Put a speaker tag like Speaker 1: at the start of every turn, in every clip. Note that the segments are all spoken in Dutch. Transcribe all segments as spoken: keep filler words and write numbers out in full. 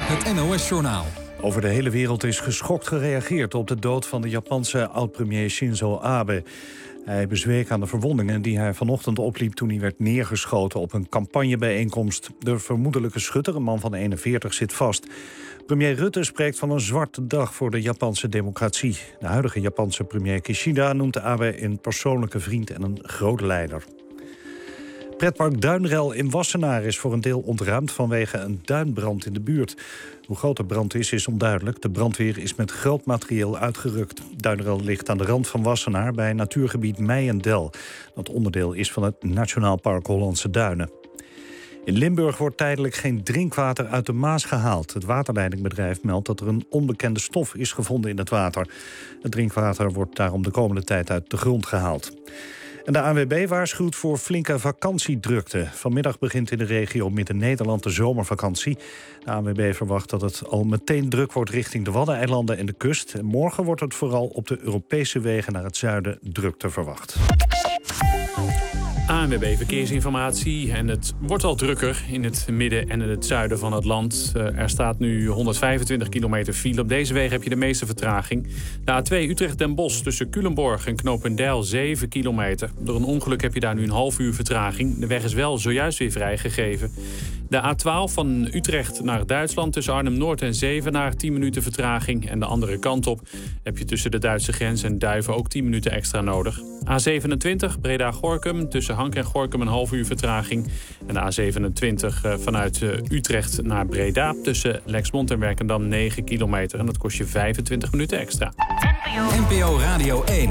Speaker 1: Het N O S-journaal.
Speaker 2: Over de hele wereld is geschokt gereageerd op de dood van de Japanse oud-premier Shinzo Abe. Hij bezweek aan de verwondingen die hij vanochtend opliep toen hij werd neergeschoten op een campagnebijeenkomst. De vermoedelijke schutter, een man van eenenveertig, zit vast. Premier Rutte spreekt van een zwarte dag voor de Japanse democratie. De huidige Japanse premier Kishida noemt Abe een persoonlijke vriend en een grote leider. Pretpark Duinrel in Wassenaar is voor een deel ontruimd vanwege een duinbrand in de buurt. Hoe groot de brand is, is onduidelijk. De brandweer is met groot materieel uitgerukt. Duinrel ligt aan de rand van Wassenaar bij natuurgebied Meijendel. Dat onderdeel is van het Nationaal Park Hollandse Duinen. In Limburg wordt tijdelijk geen drinkwater uit de Maas gehaald. Het waterleidingbedrijf meldt dat er een onbekende stof is gevonden in het water. Het drinkwater wordt daarom de komende tijd uit de grond gehaald. En de A N W B waarschuwt voor flinke vakantiedrukte. Vanmiddag begint in de regio Midden-Nederland de zomervakantie. De A N W B verwacht dat het al meteen druk wordt richting de Waddeneilanden en de kust. En morgen wordt het vooral op de Europese wegen naar het zuiden drukte verwacht.
Speaker 3: A N W B Verkeersinformatie. En het wordt al drukker in het midden en in het zuiden van het land. Uh, er staat nu honderdvijfentwintig kilometer file. Op deze wegen heb je de meeste vertraging. De A twee Utrecht-Den Bosch tussen Culemborg en Knopendijl zeven kilometer. Door een ongeluk heb je daar nu een half uur vertraging. De weg is wel zojuist weer vrijgegeven. De A twaalf van Utrecht naar Duitsland tussen Arnhem-Noord en Zevenaar tien minuten vertraging. En de andere kant op heb je tussen de Duitse grens en Duiven ook tien minuten extra nodig. A zevenentwintig Breda-Gorkum tussen Hank en Gorkum een half uur vertraging. En de A zevenentwintig vanuit Utrecht naar Breda tussen Lexmond en Werkendam negen kilometer. En dat kost je vijfentwintig minuten extra.
Speaker 1: N P O Radio één.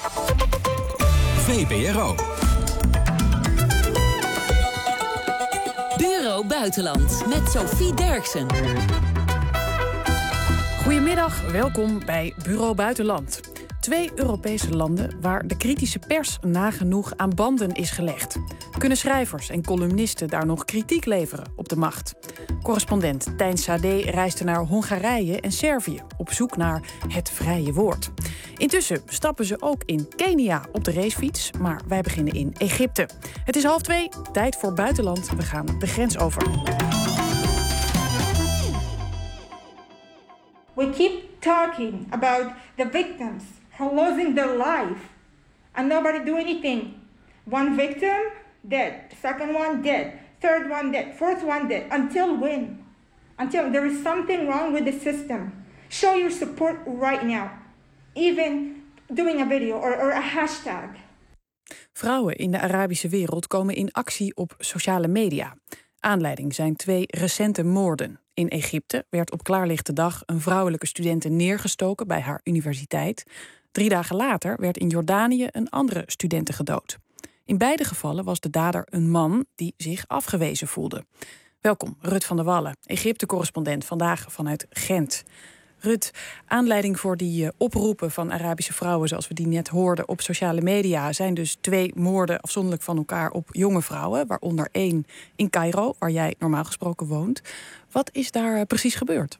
Speaker 1: V P R O.
Speaker 4: Bureau Buitenland met Sophie Derksen.
Speaker 5: Goedemiddag, welkom bij Bureau Buitenland. Twee Europese landen waar de kritische pers nagenoeg aan banden is gelegd. Kunnen schrijvers en columnisten daar nog kritiek leveren op de macht? Correspondent Tijn Sade reisde naar Hongarije en Servië op zoek naar het vrije woord. Intussen stappen ze ook in Kenia op de racefiets, maar wij beginnen in Egypte. Het is half twee, tijd voor buitenland. We gaan de grens over.
Speaker 6: We keep talking about the victims who losing their life and nobody do anything. One victim dead, second one dead, third one dead, fourth one dead. Until when? Until there is something wrong with the system. Show your support right now. Even doing a video or, or a hashtag.
Speaker 5: Vrouwen in de Arabische wereld komen in actie op sociale media. Aanleiding zijn twee recente moorden. In Egypte werd op klaarlichte dag een vrouwelijke studente neergestoken bij haar universiteit. Drie dagen later werd in Jordanië een andere studente gedood. In beide gevallen was de dader een man die zich afgewezen voelde. Welkom, Rut van der Wallen, Egypte-correspondent, vandaag vanuit Gent. Rut, aanleiding voor die uh, oproepen van Arabische vrouwen, zoals we die net hoorden op sociale media, zijn dus twee moorden afzonderlijk van elkaar op jonge vrouwen, waaronder één in Cairo, waar jij normaal gesproken woont. Wat is daar uh, precies gebeurd?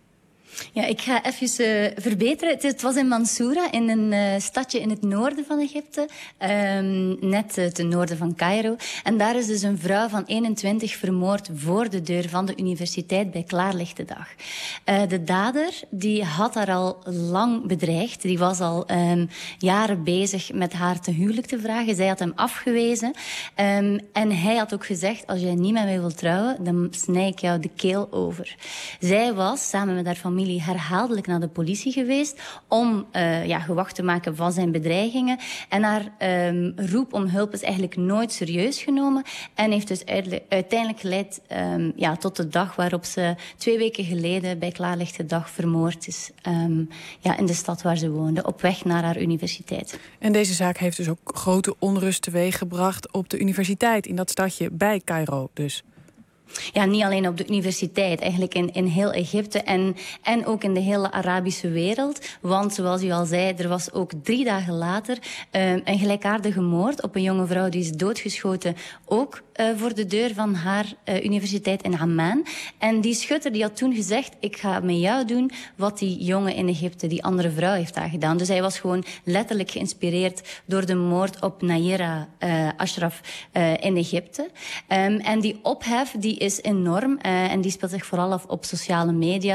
Speaker 7: Ja, ik ga even uh, verbeteren. Het, het was in Mansoura, in een uh, stadje in het noorden van Egypte. Um, net uh, ten noorden van Cairo. En daar is dus een vrouw van eenentwintig vermoord voor de deur van de universiteit bij klaarlichte dag. Uh, de dader die had haar al lang bedreigd. Die was al um, jaren bezig met haar ten huwelijk te vragen. Zij had hem afgewezen. Um, en hij had ook gezegd, als jij niet met mij wilt trouwen, dan snij ik jou de keel over. Zij was, samen met haar familie, herhaaldelijk naar de politie geweest om uh, ja, gewacht te maken van zijn bedreigingen. En haar um, roep om hulp is eigenlijk nooit serieus genomen en heeft dus uiteindelijk geleid um, ja, tot de dag waarop ze twee weken geleden bij klaarlichte dag vermoord is. Um, ja, in de stad waar ze woonde, op weg naar haar universiteit.
Speaker 5: En deze zaak heeft dus ook grote onrust teweeggebracht op de universiteit in dat stadje bij Cairo dus.
Speaker 7: Ja, niet alleen op de universiteit, eigenlijk in, in heel Egypte en, en ook in de hele Arabische wereld. Want zoals u al zei, er was ook drie dagen later uh, een gelijkaardige moord op een jonge vrouw die is doodgeschoten, ook uh, voor de deur van haar uh, universiteit in Amman. En die schutter die had toen gezegd, ik ga met jou doen wat die jongen in Egypte, die andere vrouw, heeft aangedaan. Dus hij was gewoon letterlijk geïnspireerd door de moord op Nayera uh, Ashraf uh, in Egypte. Um, en die ophef die is enorm uh, en die speelt zich vooral af op sociale media.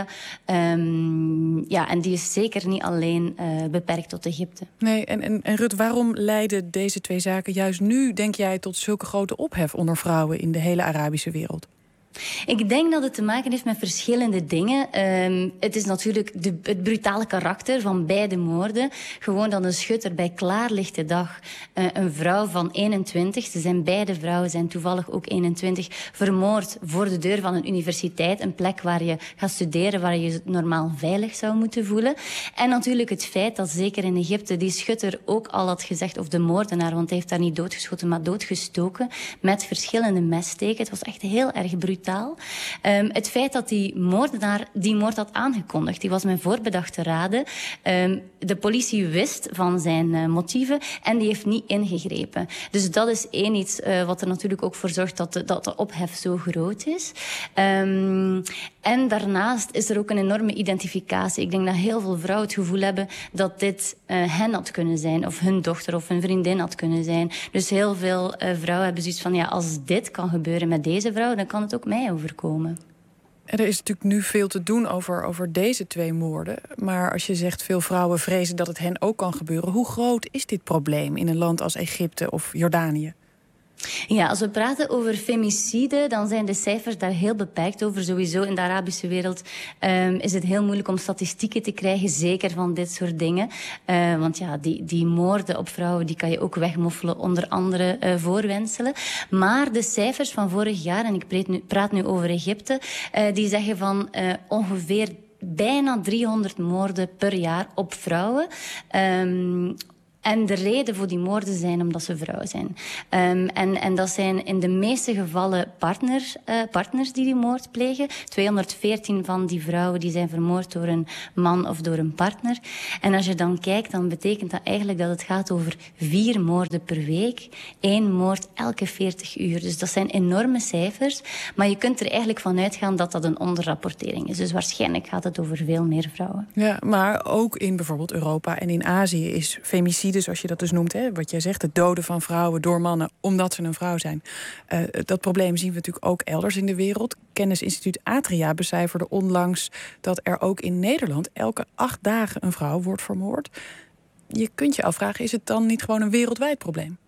Speaker 7: Um, ja, en die is zeker niet alleen uh, beperkt tot Egypte.
Speaker 5: Nee, en, en, en Rut, waarom leiden deze twee zaken juist nu, denk jij, tot zulke grote ophef onder vrouwen in de hele Arabische wereld?
Speaker 7: Ik denk dat het te maken heeft met verschillende dingen. Um, het is natuurlijk de, het brutale karakter van beide moorden. Gewoon dat een schutter bij klaarlichte dag uh, een vrouw van eenentwintig... ze zijn beide vrouwen, zijn toevallig ook eenentwintig... vermoord voor de deur van een universiteit. Een plek waar je gaat studeren, waar je je normaal veilig zou moeten voelen. En natuurlijk het feit dat zeker in Egypte die schutter ook al had gezegd... of de moordenaar, want hij heeft daar niet doodgeschoten, maar doodgestoken... met verschillende messteken. Het was echt heel erg brutaal. Um, het feit dat die moordenaar die moord had aangekondigd, die was met voorbedachte raden. Um, de politie wist van zijn uh, motieven en die heeft niet ingegrepen. Dus dat is één iets uh, wat er natuurlijk ook voor zorgt dat de, dat de ophef zo groot is. Um, en daarnaast is er ook een enorme identificatie. Ik denk dat heel veel vrouwen het gevoel hebben dat dit uh, hen had kunnen zijn, of hun dochter of hun vriendin had kunnen zijn. Dus heel veel uh, vrouwen hebben zoiets van, ja, als dit kan gebeuren met deze vrouw, dan kan het ook mij overkomen.
Speaker 5: Er is natuurlijk nu veel te doen over, over deze twee moorden. Maar als je zegt veel vrouwen vrezen dat het hen ook kan gebeuren, hoe groot is dit probleem in een land als Egypte of Jordanië?
Speaker 7: Ja, als we praten over femicide, dan zijn de cijfers daar heel beperkt over. Sowieso in de Arabische wereld um, is het heel moeilijk om statistieken te krijgen, zeker van dit soort dingen. Uh, want ja, die, die moorden op vrouwen, die kan je ook wegmoffelen onder andere uh, voorwendselen. Maar de cijfers van vorig jaar, en ik praat nu, praat nu over Egypte, uh, die zeggen van uh, ongeveer bijna driehonderd moorden per jaar op vrouwen. Um, En de reden voor die moorden zijn omdat ze vrouwen zijn. Um, en, en dat zijn in de meeste gevallen partners, uh, partners die die moord plegen. tweehonderdveertien van die vrouwen die zijn vermoord door een man of door een partner. En als je dan kijkt, dan betekent dat eigenlijk dat het gaat over vier moorden per week. Eén moord elke veertig uur. Dus dat zijn enorme cijfers. Maar je kunt er eigenlijk van uitgaan dat dat een onderrapportering is. Dus waarschijnlijk gaat het over veel meer vrouwen.
Speaker 5: Ja, maar ook in bijvoorbeeld Europa en in Azië is femicide, zoals je dat dus noemt, hè, wat jij zegt, het doden van vrouwen door mannen omdat ze een vrouw zijn. Uh, dat probleem zien we natuurlijk ook elders in de wereld. Kennisinstituut Atria becijferde onlangs dat er ook in Nederland elke acht dagen een vrouw wordt vermoord. Je kunt je afvragen, is het dan niet gewoon een wereldwijd probleem?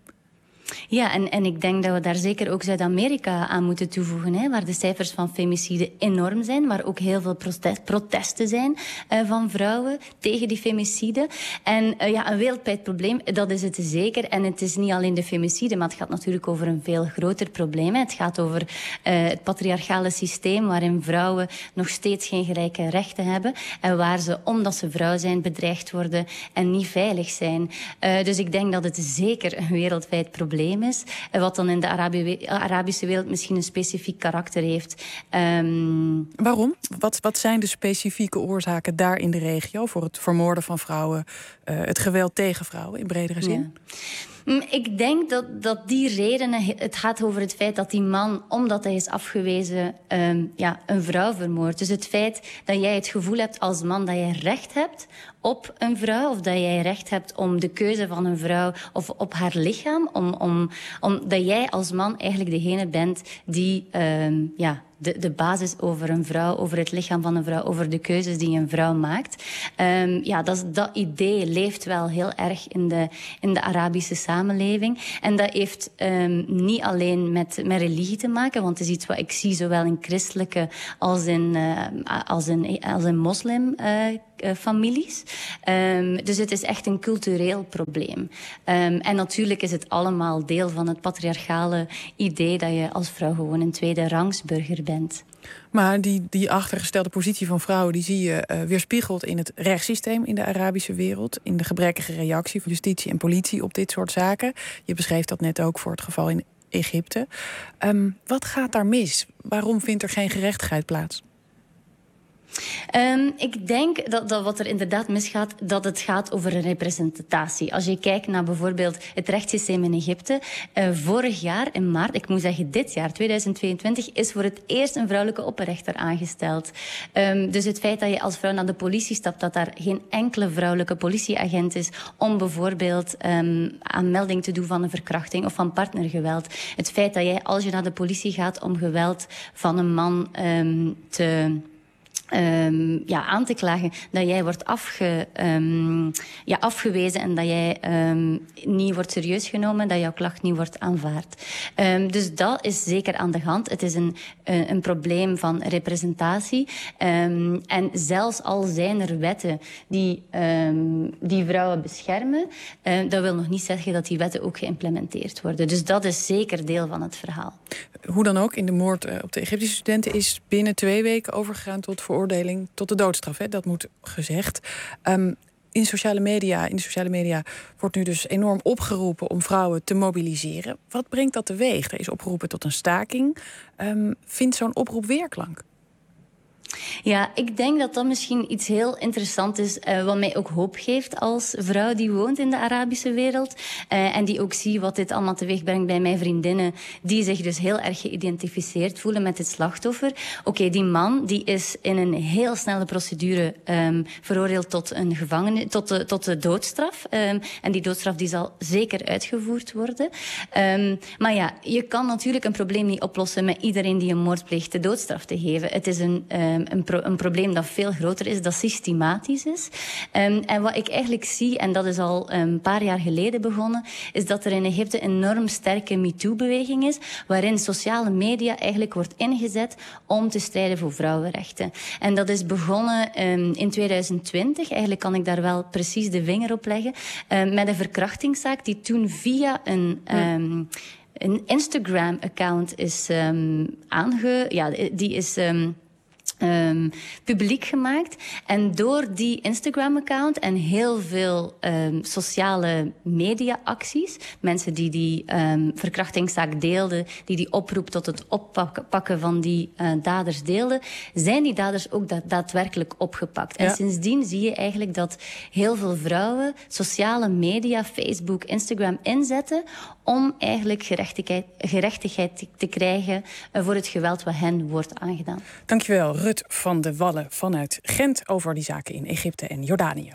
Speaker 7: Ja, en, en ik denk dat we daar zeker ook Zuid-Amerika aan moeten toevoegen, hè, waar de cijfers van femicide enorm zijn, waar ook heel veel protest, protesten zijn uh, van vrouwen tegen die femicide. En uh, ja, een wereldwijd probleem, dat is het zeker. En het is niet alleen de femicide, maar het gaat natuurlijk over een veel groter probleem. Hè. Het gaat over uh, het patriarchale systeem, waarin vrouwen nog steeds geen gelijke rechten hebben en waar ze, omdat ze vrouw zijn, bedreigd worden en niet veilig zijn. Uh, dus ik denk dat het zeker een wereldwijd probleem is, wat dan in de Arabi- Arabische wereld misschien een specifiek karakter heeft. Um...
Speaker 5: Waarom? Wat, wat zijn de specifieke oorzaken daar in de regio voor het vermoorden van vrouwen, uh, het geweld tegen vrouwen in bredere zin?
Speaker 7: Ja. Ik denk dat, dat die redenen... Het gaat over het feit dat die man, omdat hij is afgewezen, um, ja, een vrouw vermoordt. Dus het feit dat jij het gevoel hebt als man dat jij recht hebt op een vrouw, of dat jij recht hebt om de keuze van een vrouw of op haar lichaam, om, om, om dat jij als man eigenlijk degene bent die um, ja, de, de basis over een vrouw, over het lichaam van een vrouw, over de keuzes die een vrouw maakt. Um, ja, dat, dat idee leeft wel heel erg in de, in de Arabische samenleving. En dat heeft um, niet alleen met, met religie te maken, want het is iets wat ik zie zowel in christelijke als in, uh, als in, als in moslim uh, Uh, families. Um, dus het is echt een cultureel probleem. Um, en natuurlijk is het allemaal deel van het patriarchale idee dat je als vrouw gewoon een tweede rangsburger bent.
Speaker 5: Maar die, die achtergestelde positie van vrouwen, die zie je uh, weerspiegeld in het rechtssysteem in de Arabische wereld, in de gebrekkige reactie van justitie en politie op dit soort zaken. Je beschreef dat net ook voor het geval in Egypte. Um, wat gaat daar mis? Waarom vindt er geen gerechtigheid plaats?
Speaker 7: Um, ik denk dat, dat wat er inderdaad misgaat, dat het gaat over een representatie. Als je kijkt naar bijvoorbeeld het rechtssysteem in Egypte. Uh, vorig jaar in maart, ik moet zeggen dit jaar, tweeduizend tweeëntwintig, is voor het eerst een vrouwelijke opperrechter aangesteld. Um, dus het feit dat je als vrouw naar de politie stapt, dat daar geen enkele vrouwelijke politieagent is om bijvoorbeeld um, aanmelding te doen van een verkrachting of van partnergeweld. Het feit dat jij, als je naar de politie gaat om geweld van een man um, te... Um, ja, aan te klagen, dat jij wordt afge, um, ja, afgewezen en dat jij um, niet wordt serieus genomen, dat jouw klacht niet wordt aanvaard. Um, dus dat is zeker aan de hand. Het is een, een, een probleem van representatie. Um, en zelfs al zijn er wetten die, um, die vrouwen beschermen, um, dat wil nog niet zeggen dat die wetten ook geïmplementeerd worden. Dus dat is zeker deel van het verhaal.
Speaker 5: Hoe dan ook, in de moord op de Egyptische studenten is binnen twee weken overgegaan tot veroordeling tot de doodstraf. Hè? Dat moet gezegd. Um, in sociale media, in de sociale media wordt nu dus enorm opgeroepen om vrouwen te mobiliseren. Wat brengt dat teweeg? Er is opgeroepen tot een staking. Um, vindt zo'n oproep weerklank?
Speaker 7: Ja, ik denk dat dat misschien iets heel interessant is, uh, wat mij ook hoop geeft als vrouw die woont in de Arabische wereld. Uh, en die ook zie wat dit allemaal teweeg brengt bij mijn vriendinnen, die zich dus heel erg geïdentificeerd voelen met het slachtoffer. Oké, okay, die man die is in een heel snelle procedure um, veroordeeld tot een gevangene, tot de, tot de doodstraf. Um, en die doodstraf die zal zeker uitgevoerd worden. Um, maar ja, je kan natuurlijk een probleem niet oplossen met iedereen die een moord pleegt de doodstraf te geven. Het is een um, Een, pro- een probleem dat veel groter is, dat systematisch is. Um, en wat ik eigenlijk zie, en dat is al een paar jaar geleden begonnen, is dat er in Egypte een enorm sterke MeToo-beweging is, waarin sociale media eigenlijk wordt ingezet om te strijden voor vrouwenrechten. En dat is begonnen um, in tweeduizend twintig. Eigenlijk kan ik daar wel precies de vinger op leggen. Um, met een verkrachtingszaak die toen via een... Um, een Instagram-account is um, aange... Ja, die is... Um, Um, publiek gemaakt. En door die Instagram-account en heel veel um, sociale media-acties, mensen die die um, verkrachtingszaak deelden, die die oproep tot het oppakken van die uh, daders deelden, zijn die daders ook da- daadwerkelijk opgepakt. Ja. En sindsdien zie je eigenlijk dat heel veel vrouwen sociale media, Facebook, Instagram inzetten om eigenlijk gerechtigheid, gerechtigheid te, te krijgen uh, voor het geweld wat hen wordt aangedaan.
Speaker 5: Dankjewel, Rut van de Wallen vanuit Gent over die zaken in Egypte en Jordanië.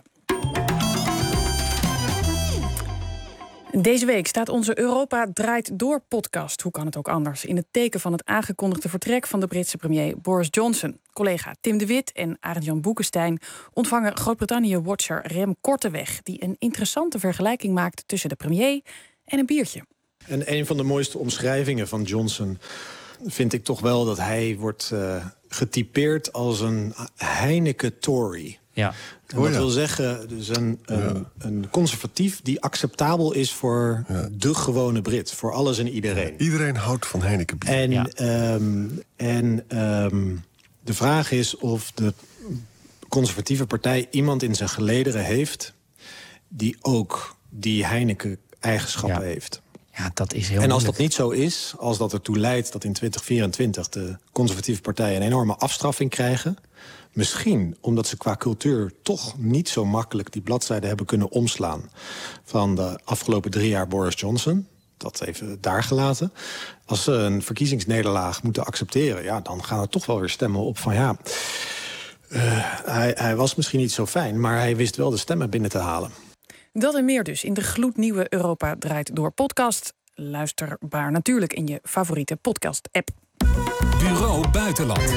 Speaker 5: Deze week staat onze Europa Draait Door podcast, hoe kan het ook anders, in het teken van het aangekondigde vertrek van de Britse premier Boris Johnson. Collega Tim de Wit en Arend-Jan Boekenstein ontvangen Groot-Brittannië-watcher Rem Korteweg, die een interessante vergelijking maakt tussen de premier en een biertje.
Speaker 8: En een van de mooiste omschrijvingen van Johnson vind ik toch wel dat hij wordt uh, getypeerd als een Heineken-Tory. Ja. En dat wil zeggen, dus een, een, ja. een conservatief die acceptabel is voor ja. de gewone Brit. Voor alles en iedereen.
Speaker 9: Ja, iedereen houdt van Heineken bier.
Speaker 8: En,
Speaker 9: ja.
Speaker 8: um, en um, de vraag is of de conservatieve partij iemand in zijn gelederen heeft die ook die Heineken-eigenschappen ja. heeft.
Speaker 10: Ja, dat is heel
Speaker 8: En als
Speaker 10: moeilijk.
Speaker 8: dat niet zo is, als dat ertoe leidt dat in twintig vierentwintig de conservatieve partijen een enorme afstraffing krijgen, misschien omdat ze qua cultuur toch niet zo makkelijk die bladzijde hebben kunnen omslaan van de afgelopen drie jaar Boris Johnson, dat even daar gelaten. Als ze een verkiezingsnederlaag moeten accepteren, ja, dan gaan er toch wel weer stemmen op van ja, uh, hij, hij was misschien niet zo fijn, maar hij wist wel de stemmen binnen te halen.
Speaker 5: Dat en meer dus in de gloednieuwe Europa Draait Door podcast. Luisterbaar natuurlijk in je favoriete podcast-app.
Speaker 1: Bureau Buitenland.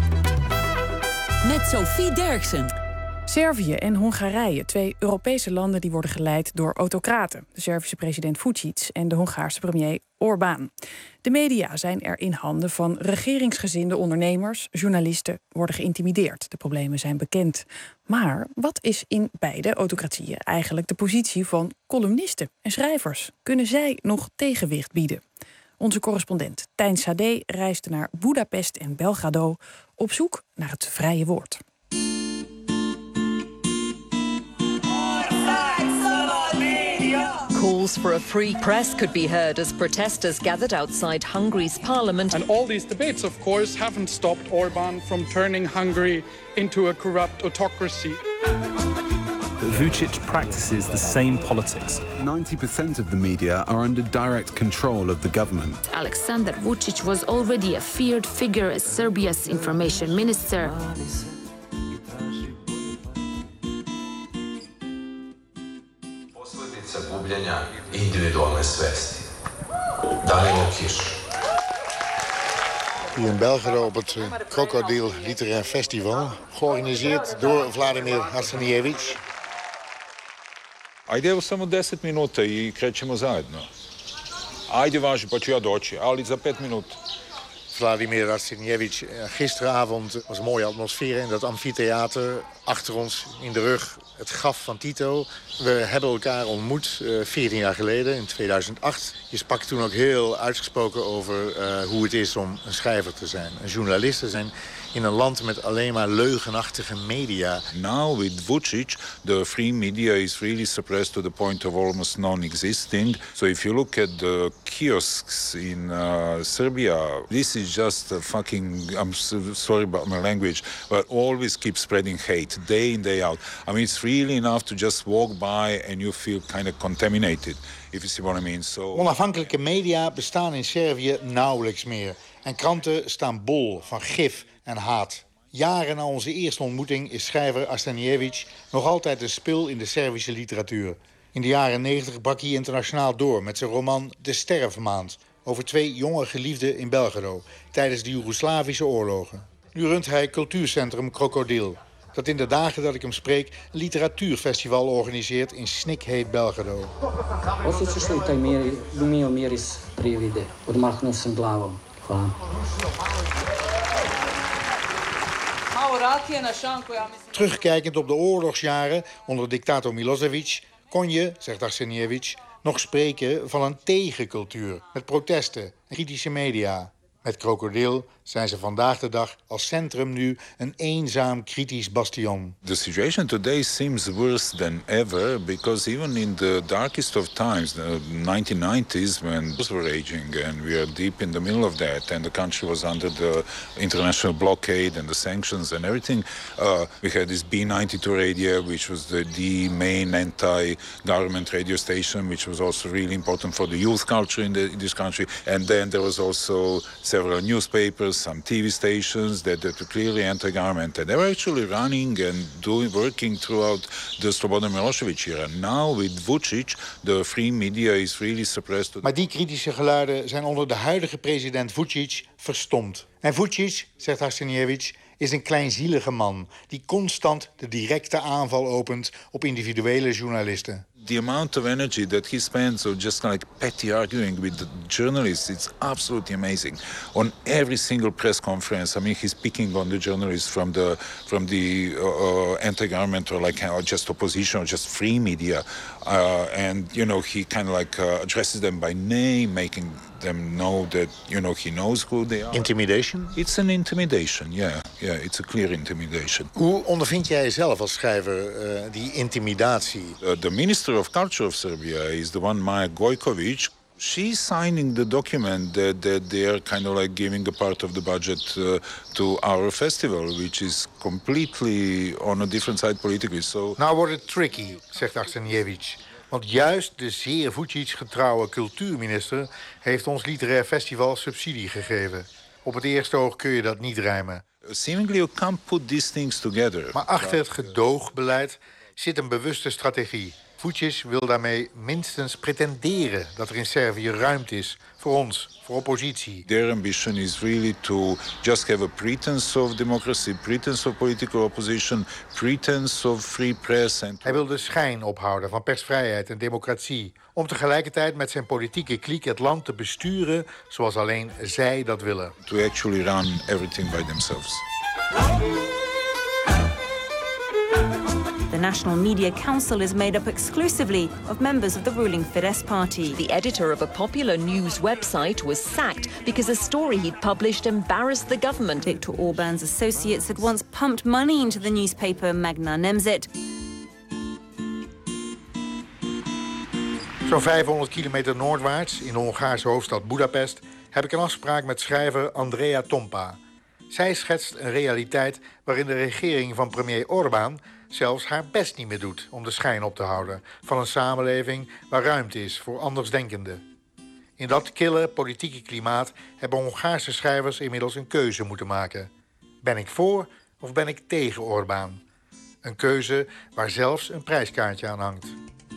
Speaker 4: Met Sophie Derksen.
Speaker 5: Servië en Hongarije, twee Europese landen die worden geleid door autocraten. De Servische president Vučić en de Hongaarse premier Orbán. De media zijn er in handen van regeringsgezinde ondernemers. Journalisten worden geïntimideerd. De problemen zijn bekend. Maar wat is in beide autocratieën eigenlijk de positie van columnisten en schrijvers? Kunnen zij nog tegenwicht bieden? Onze correspondent Tijn Sade reisde naar Budapest en Belgrado op zoek naar het vrije woord.
Speaker 11: Call
Speaker 10: calls for a free press could be heard as protesters gathered outside Hungary's parliament.
Speaker 11: And all these debates, of course, haven't stopped Orban from turning Hungary into a corrupt autocracy.
Speaker 12: Vučić practices the same politics.
Speaker 13: ninety percent of the media are under direct control of the government.
Speaker 14: Alexander Vučić was already a feared figure as Serbia's information minister.
Speaker 15: Posljedica gubljenja individualne svesti. Danilo Kiš.
Speaker 16: Hier in Belgrado op het Krokodil Literair Festival, georganiseerd door Vladimir Arsenijević.
Speaker 17: Ajde, evo samo deset minuta i krećemo zajedno. Ajde, važi, pa ću ja doći, ali za pet minuta.
Speaker 16: Vladimir Arsenijević, gisteravond was een mooie atmosfeer in dat amfitheater. Achter ons in de rug het graf van Tito. We hebben elkaar ontmoet uh, veertien jaar geleden, in tweeduizend acht. Je sprak toen ook heel uitgesproken over uh, hoe het is om een schrijver te zijn. Een journalist te zijn in een land met alleen maar leugenachtige media.
Speaker 17: Now with Vučić, the free media is really suppressed to the point of almost non-existing. So if you look at the kiosks in uh, Serbia, this is just a fucking, I'm so sorry about my language, but always keep spreading hate, day in, day out. I mean, it's really enough to just walk by and you feel kind of contaminated, if you see what I mean. So...
Speaker 16: Onafhankelijke media bestaan in Servië nauwelijks meer. En kranten staan bol van gif en haat. Jaren na onze eerste ontmoeting is schrijver Arsenijević nog altijd een spil in de Servische literatuur. In de jaren negentig brak hij internationaal door met zijn roman De Sterfmaand, over twee jonge geliefden in Belgrado tijdens de Joegoslavische oorlogen. Nu runt hij cultuurcentrum Krokodil, dat in de dagen dat ik hem spreek een literatuurfestival organiseert in snikheet Belgrado.
Speaker 18: Osjećaš li taj glumio miris privide? Odmahnuo sam glavom. Hvala.
Speaker 16: Terugkijkend op de oorlogsjaren onder dictator Milosevic kon je, zegt Arsenijević, nog spreken van een tegencultuur met protesten en kritische media. Met Krokodil zijn ze vandaag de dag als centrum nu een eenzaam kritisch bastion.
Speaker 17: The situation today seems worse than ever because even in the darkest of times, the nineteen nineties, when wars were raging and we are deep in the middle of that and the country was under the international blockade and the sanctions and everything, uh, we had this B ninety-two radio, which was the, the main anti-government radio station, which was also really important for the youth culture in, the, in this country. And then there was also several newspapers, some T V stations that, that were clearly anti-government. And they were actually running and doing, working throughout the Slobodan Milosevic era. Now with Vučić, the free media is really suppressed.
Speaker 16: Maar die kritische geluiden zijn onder de huidige president Vučić verstomd. En Vučić, zegt Arsenijević, is een kleinzielige man die constant de directe aanval opent op individuele journalisten.
Speaker 17: The amount of energy that he spends on just like petty arguing with the journalists, it's absolutely amazing. On every single press conference, I mean, he's picking on the journalists from the from the uh, uh, anti-government or like uh, just opposition or just free media, uh, and you know he kind of like uh, addresses them by name, making them know that you know he knows who they are.
Speaker 16: Intimidation?
Speaker 17: It's an intimidation, yeah, yeah. It's a clear intimidation.
Speaker 16: Hoe ondervind jij zelf als schrijver uh, die intimidatie?
Speaker 17: Uh, the minister of Culture of Serbia is the one, Maja Gojković. She's signing the document that, that they are kind of like giving a part of the budget uh, to our festival, which is completely on a different side politically. So...
Speaker 16: Nou wordt het tricky, zegt Arsenijević. Want juist de zeer Vučić-getrouwe cultuurminister heeft ons literair festival subsidie gegeven. Op het eerste oog kun je dat niet rijmen.
Speaker 17: Seemingly you can't put these things together.
Speaker 16: Maar achter het gedoogbeleid zit een bewuste strategie. Vučić wil daarmee minstens pretenderen dat er in Servië ruimte is voor ons, voor oppositie.
Speaker 17: Their ambition is really to just have a pretense of democracy, pretense of political opposition, pretense of free press. And
Speaker 16: Hij wil de schijn ophouden van persvrijheid en democratie, om tegelijkertijd met zijn politieke kliek het land te besturen zoals alleen zij dat willen.
Speaker 17: To actually run everything by themselves.
Speaker 19: The National Media Council is made up exclusively of members of the ruling Fidesz party.
Speaker 10: The editor of a popular news website was sacked because a story he'd published embarrassed the government.
Speaker 19: Viktor Orban's associates had once pumped money into the newspaper Magna Nemzet.
Speaker 16: Zo'n vijfhonderd kilometer noordwaarts, in de Hongaarse hoofdstad Budapest, heb ik een afspraak met schrijver Andrea Tompa. Zij schetst een realiteit waarin de regering van premier Orbán zelfs haar best niet meer doet om de schijn op te houden van een samenleving waar ruimte is voor andersdenkenden. In dat kille politieke klimaat hebben Hongaarse schrijvers inmiddels een keuze moeten maken. Ben ik voor of ben ik tegen Orbán? Een keuze waar zelfs een prijskaartje aan hangt.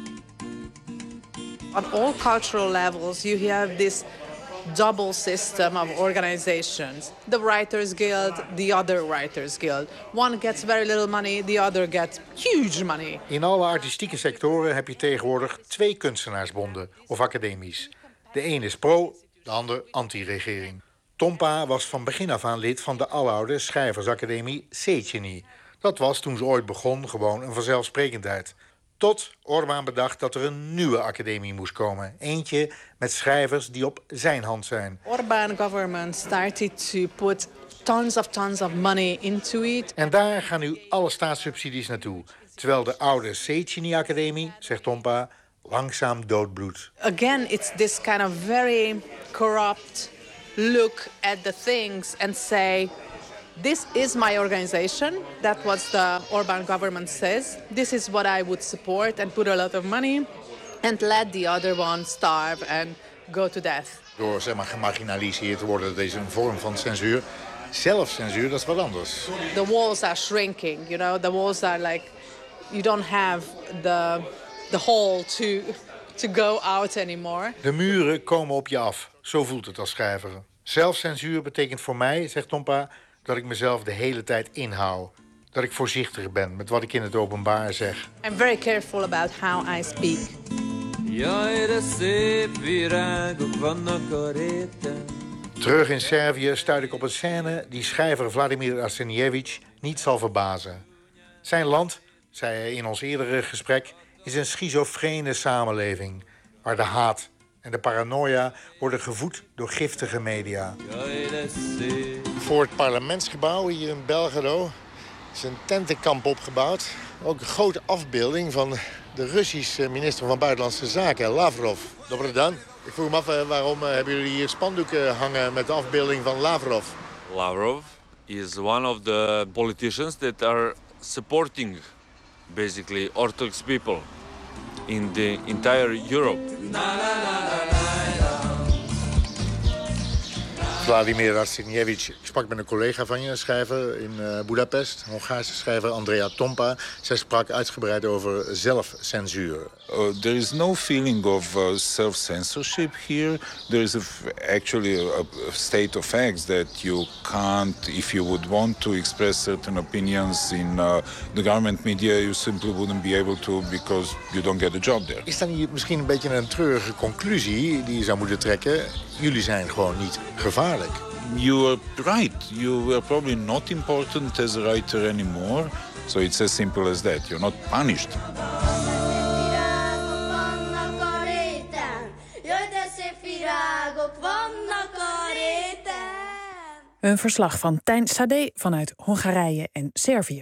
Speaker 20: On all cultural levels, you have this double system of organizations. The Writers Guild, the other Writers Guild. One gets very little money, the other gets huge money.
Speaker 16: In alle artistieke sectoren heb je tegenwoordig twee kunstenaarsbonden of academies. De een is pro, de ander anti-regering. Tompa was van begin af aan lid van de aloude schrijversacademie Széchenyi. Dat was toen ze ooit begon gewoon een vanzelfsprekendheid. Tot Orbán bedacht dat er een nieuwe academie moest komen. Eentje met schrijvers die op zijn hand zijn.
Speaker 20: Orbán government started to put tons of tons of money into it.
Speaker 16: En daar gaan nu alle staatssubsidies naartoe. Terwijl de oude Széchenyi-academie, zegt Tompa, langzaam doodbloedt.
Speaker 20: Again, it's this kind of very corrupt look at the things and say, this is my organization. That's what the Orbán government says. This is what I would support and put a lot of money and let the other one starve and go to death.
Speaker 16: Door zeg maar, gemarginaliseerd te worden, dat is een vorm van censuur. Zelfcensuur, dat is wat anders.
Speaker 20: The walls are shrinking, you know. The walls are like, you don't have the, the hall to, to go out anymore.
Speaker 16: De muren komen op je af. Zo voelt het als schrijver. Zelfcensuur betekent voor mij, zegt Tompa, dat ik mezelf de hele tijd inhoud. Dat ik voorzichtig ben met wat ik in het openbaar zeg.
Speaker 20: I'm very careful about how I speak.
Speaker 16: Terug in Servië stuit ik op een scène die schrijver Vladimir Arsenijevich niet zal verbazen. Zijn land, zei hij in ons eerdere gesprek, is een schizofrene samenleving waar de haat en de paranoia worden gevoed door giftige media. Voor het parlementsgebouw hier in Belgrado is een tentenkamp opgebouwd. Ook een grote afbeelding van de Russische minister van Buitenlandse Zaken, Lavrov. Dobry dan. Ik vroeg me af, waarom hebben jullie hier spandoeken hangen met de afbeelding van Lavrov?
Speaker 21: Lavrov is one of the politicians that are supporting basically Orthodox people in the entire Europe.
Speaker 16: Vladimir Arsenijevich, ik sprak met een collega van je, een schrijver in uh, Budapest, een Hongaarse schrijver Andrea Tompa. Zij sprak uitgebreid over zelfcensuur.
Speaker 17: Uh, there is no feeling of uh, self-censorship here. There is a f actually a, a state of facts that you can't, if you would want to express certain opinions in uh, the government media, you simply wouldn't be able to because you don't get a job there.
Speaker 16: Is dan hier misschien een beetje een treurige conclusie die je zou moeten trekken? Jullie zijn gewoon niet gevaarlijk.
Speaker 17: You are right. You are probably not important as a writer anymore. So it's as simple as that. You're not punished.
Speaker 5: Een verslag van Tijn Sade vanuit Hongarije en Servië.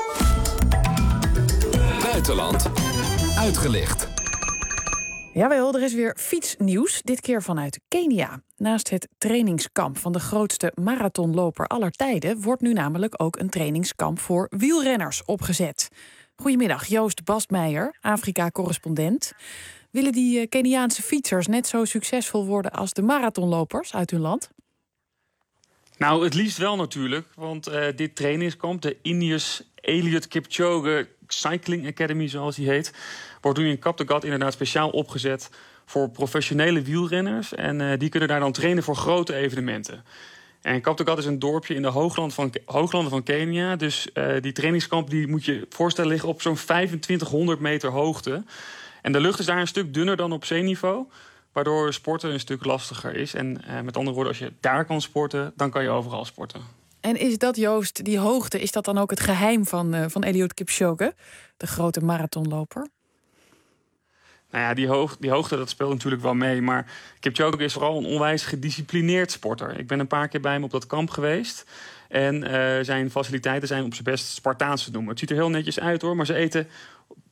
Speaker 1: Buitenland uitgelicht.
Speaker 5: Jawel, er is weer fietsnieuws, dit keer vanuit Kenia. Naast het trainingskamp van de grootste marathonloper aller tijden wordt nu namelijk ook een trainingskamp voor wielrenners opgezet. Goedemiddag, Joost Bastmeijer, Afrika-correspondent. Willen die Keniaanse fietsers net zo succesvol worden als de marathonlopers uit hun land?
Speaker 22: Nou, het liefst wel natuurlijk, want uh, dit trainingskamp, de Ineos Eliud Kipchoge Cycling Academy, zoals die heet, wordt nu in Kaptagat inderdaad speciaal opgezet voor professionele wielrenners. En uh, die kunnen daar dan trainen voor grote evenementen. En Kaptagat is een dorpje in de hoogland van, hooglanden van Kenia. Dus uh, die trainingskamp die moet je voorstellen liggen op zo'n vijfentwintighonderd meter hoogte. En de lucht is daar een stuk dunner dan op zeeniveau, waardoor sporten een stuk lastiger is. En uh, met andere woorden, als je daar kan sporten, dan kan je overal sporten.
Speaker 5: En is dat, Joost, die hoogte, is dat dan ook het geheim van, uh, van Eliud Kipchoge, de grote marathonloper?
Speaker 22: Nou ja, die, hoog, die hoogte, dat speelt natuurlijk wel mee. Maar Kipchoge is vooral een onwijs gedisciplineerd sporter. Ik ben een paar keer bij hem op dat kamp geweest. En uh, zijn faciliteiten zijn op zijn best Spartaans te noemen. Het ziet er heel netjes uit hoor, maar ze eten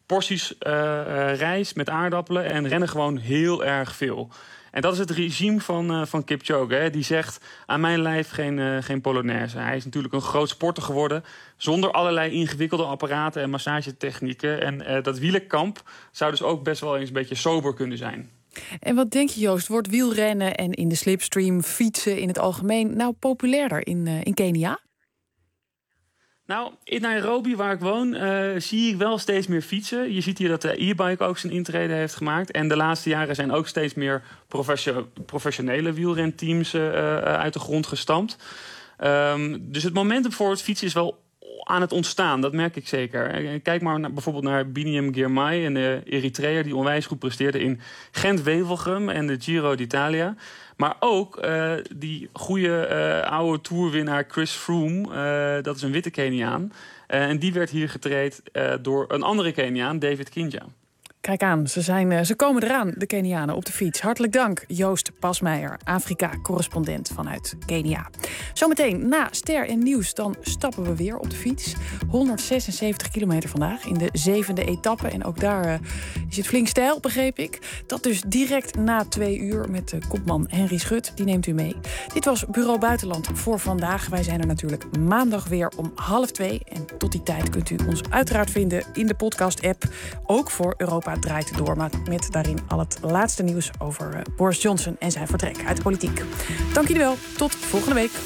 Speaker 22: porties uh, uh, rijst met aardappelen en rennen gewoon heel erg veel. En dat is het regime van, uh, van Kipchoge. Hè. Die zegt, aan mijn lijf geen, uh, geen Polonaise. Hij is natuurlijk een groot sporter geworden, zonder allerlei ingewikkelde apparaten en massagetechnieken. En uh, dat wielerkamp zou dus ook best wel eens een beetje sober kunnen zijn.
Speaker 5: En wat denk je, Joost, wordt wielrennen en in de slipstream fietsen in het algemeen nou populairder in, uh, in Kenia?
Speaker 22: Nou, in Nairobi, waar ik woon, uh, zie ik wel steeds meer fietsen. Je ziet hier dat de e-bike ook zijn intrede heeft gemaakt. En de laatste jaren zijn ook steeds meer professio- professionele wielrenteams uh, uit de grond gestampt. Um, dus het momentum voor het fietsen is wel aan het ontstaan, dat merk ik zeker. Kijk maar naar, bijvoorbeeld naar Biniam Girmay, een Eritreër die onwijs goed presteerde in Gent-Wevelgem en de Giro d'Italia. Maar ook uh, die goede uh, oude toerwinnaar Chris Froome, uh, dat is een witte Keniaan. Uh, en die werd hier getraind uh, door een andere Keniaan, David Kinja.
Speaker 5: Kijk aan, ze, zijn, ze komen eraan, de Kenianen, op de fiets. Hartelijk dank, Joost Pasmeijer, Afrika-correspondent vanuit Kenia. Zometeen na Ster en Nieuws, dan stappen we weer op de fiets. honderdzesenzeventig kilometer vandaag in de zevende etappe. En ook daar uh, is het flink stijl, begreep ik. Dat dus direct na twee uur met de kopman Henry Schut. Die neemt u mee. Dit was Bureau Buitenland voor vandaag. Wij zijn er natuurlijk maandag weer om half twee. En tot die tijd kunt u ons uiteraard vinden in de podcast-app. Ook voor Europa draait door, maar met daarin al het laatste nieuws over uh, Boris Johnson en zijn vertrek uit de politiek. Dank jullie wel. Tot volgende week.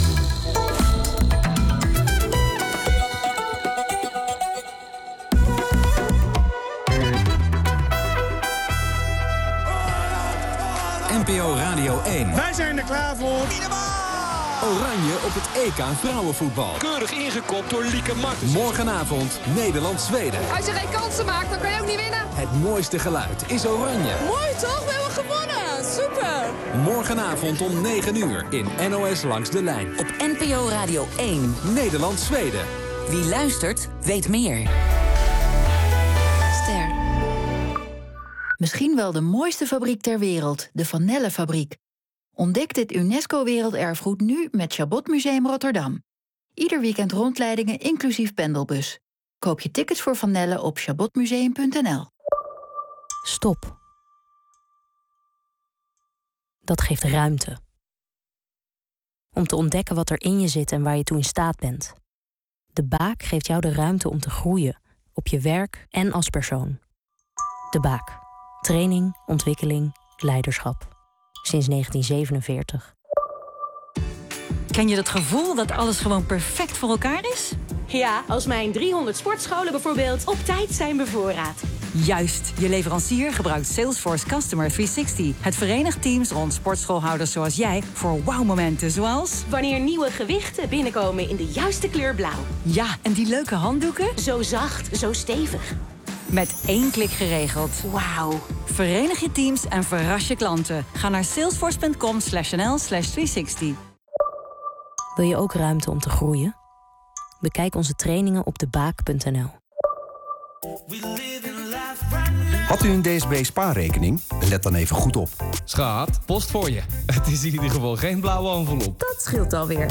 Speaker 1: N P O Radio één.
Speaker 2: Wij zijn er klaar voor.
Speaker 1: Oranje op het E K vrouwenvoetbal.
Speaker 2: Keurig ingekopt door Lieke Martens.
Speaker 1: Morgenavond Nederland-Zweden.
Speaker 3: Als je geen kansen maakt, dan kan je ook niet winnen.
Speaker 1: Het mooiste geluid is Oranje.
Speaker 3: Mooi toch? We hebben gewonnen. Super.
Speaker 1: Morgenavond om negen uur in N O S Langs de Lijn.
Speaker 4: Op N P O Radio één.
Speaker 1: Nederland-Zweden.
Speaker 4: Wie luistert, weet meer. Ster. Misschien wel de mooiste fabriek ter wereld, de Van Nelle-fabriek. Ontdek dit UNESCO-werelderfgoed nu met Chabot Museum Rotterdam. Ieder weekend rondleidingen inclusief pendelbus. Koop je tickets voor Van Nelle op chabotmuseum punt n l.
Speaker 23: Stop. Dat geeft ruimte. Om te ontdekken wat er in je zit en waar je toe in staat bent. De Baak geeft jou de ruimte om te groeien, op je werk en als persoon. De Baak. Training, ontwikkeling, leiderschap. Sinds negentien zevenenveertig.
Speaker 24: Ken je dat gevoel dat alles gewoon perfect voor elkaar is?
Speaker 25: Ja, als mijn driehonderd sportscholen bijvoorbeeld op tijd zijn bevoorraad.
Speaker 24: Juist, je leverancier gebruikt Salesforce Customer driehonderdzestig. Het verenigt teams rond sportschoolhouders zoals jij voor wauw-momenten zoals...
Speaker 25: wanneer nieuwe gewichten binnenkomen in de juiste kleur blauw.
Speaker 24: Ja, en die leuke handdoeken?
Speaker 25: Zo zacht, zo stevig.
Speaker 24: Met één klik geregeld.
Speaker 25: Wauw.
Speaker 24: Verenig je teams en verras je klanten. Ga naar salesforce punt com slash n l slash driehonderdzestig.
Speaker 23: Wil je ook ruimte om te groeien? Bekijk onze trainingen op de baak punt n l.
Speaker 26: Had u een D S B spaarrekening? Let dan even goed op.
Speaker 27: Schat, post voor je. Het is in ieder geval geen blauwe envelop.
Speaker 24: Dat scheelt alweer.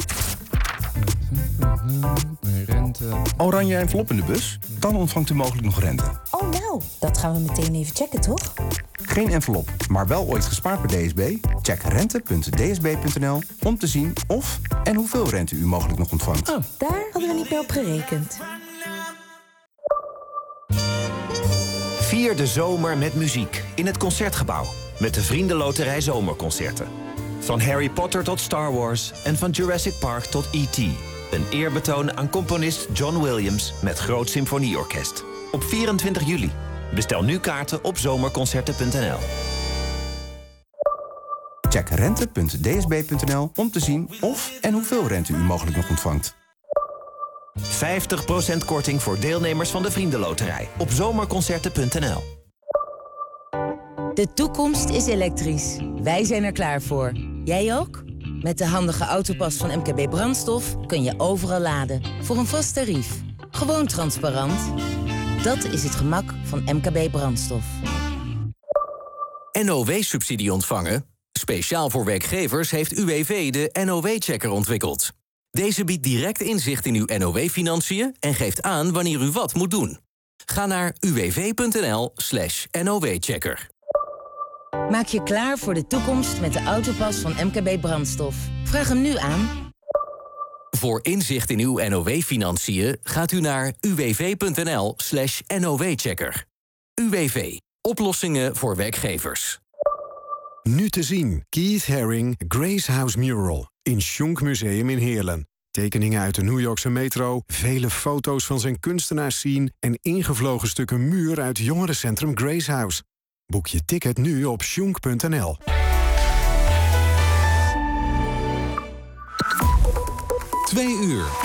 Speaker 27: Rente.
Speaker 26: Oranje envelop in de bus? Dan ontvangt u mogelijk nog rente.
Speaker 24: Oh nou, dat gaan we meteen even checken, toch?
Speaker 26: Geen envelop, maar wel ooit gespaard bij D S B? Check rente punt d s b punt n l om te zien of en hoeveel rente u mogelijk nog ontvangt.
Speaker 24: Oh, daar hadden we niet meer op gerekend.
Speaker 28: Vier de zomer met muziek in het Concertgebouw. Met de Vriendenloterij Zomerconcerten. Van Harry Potter tot Star Wars en van Jurassic Park tot E T Een eerbetoon aan componist John Williams met groot symfonieorkest. Op vierentwintig juli. Bestel nu kaarten op zomerconcerten punt n l.
Speaker 26: Check rente punt d s b punt n l om te zien of en hoeveel rente u mogelijk nog ontvangt.
Speaker 28: vijftig procent korting voor deelnemers van de Vriendenloterij op zomerconcerten punt n l.
Speaker 29: De toekomst is elektrisch. Wij zijn er klaar voor. Jij ook? Met de handige autopas van M K B Brandstof kun je overal laden. Voor een vast tarief. Gewoon transparant. Dat is het gemak van M K B Brandstof.
Speaker 1: N O W-subsidie ontvangen? Speciaal voor werkgevers heeft U W V de N O W-checker ontwikkeld. Deze biedt direct inzicht in uw N O W-financiën en geeft aan wanneer u wat moet doen. Ga naar uwv.nl slash NOW-checker.
Speaker 29: Maak je klaar voor de toekomst met de autopas van M K B Brandstof. Vraag hem nu aan.
Speaker 1: Voor inzicht in uw N O W-financiën gaat u naar uwv.nl slash NOW-checker. U W V. Oplossingen voor werkgevers.
Speaker 6: Nu te zien. Keith Haring, Grace House Mural. In Schunk Museum in Heerlen. Tekeningen uit de New Yorkse metro, vele foto's van zijn kunstenaarsscene en ingevlogen stukken muur uit jongerencentrum Grace House. Boek je ticket nu op schunk punt n l.
Speaker 1: Twee uur.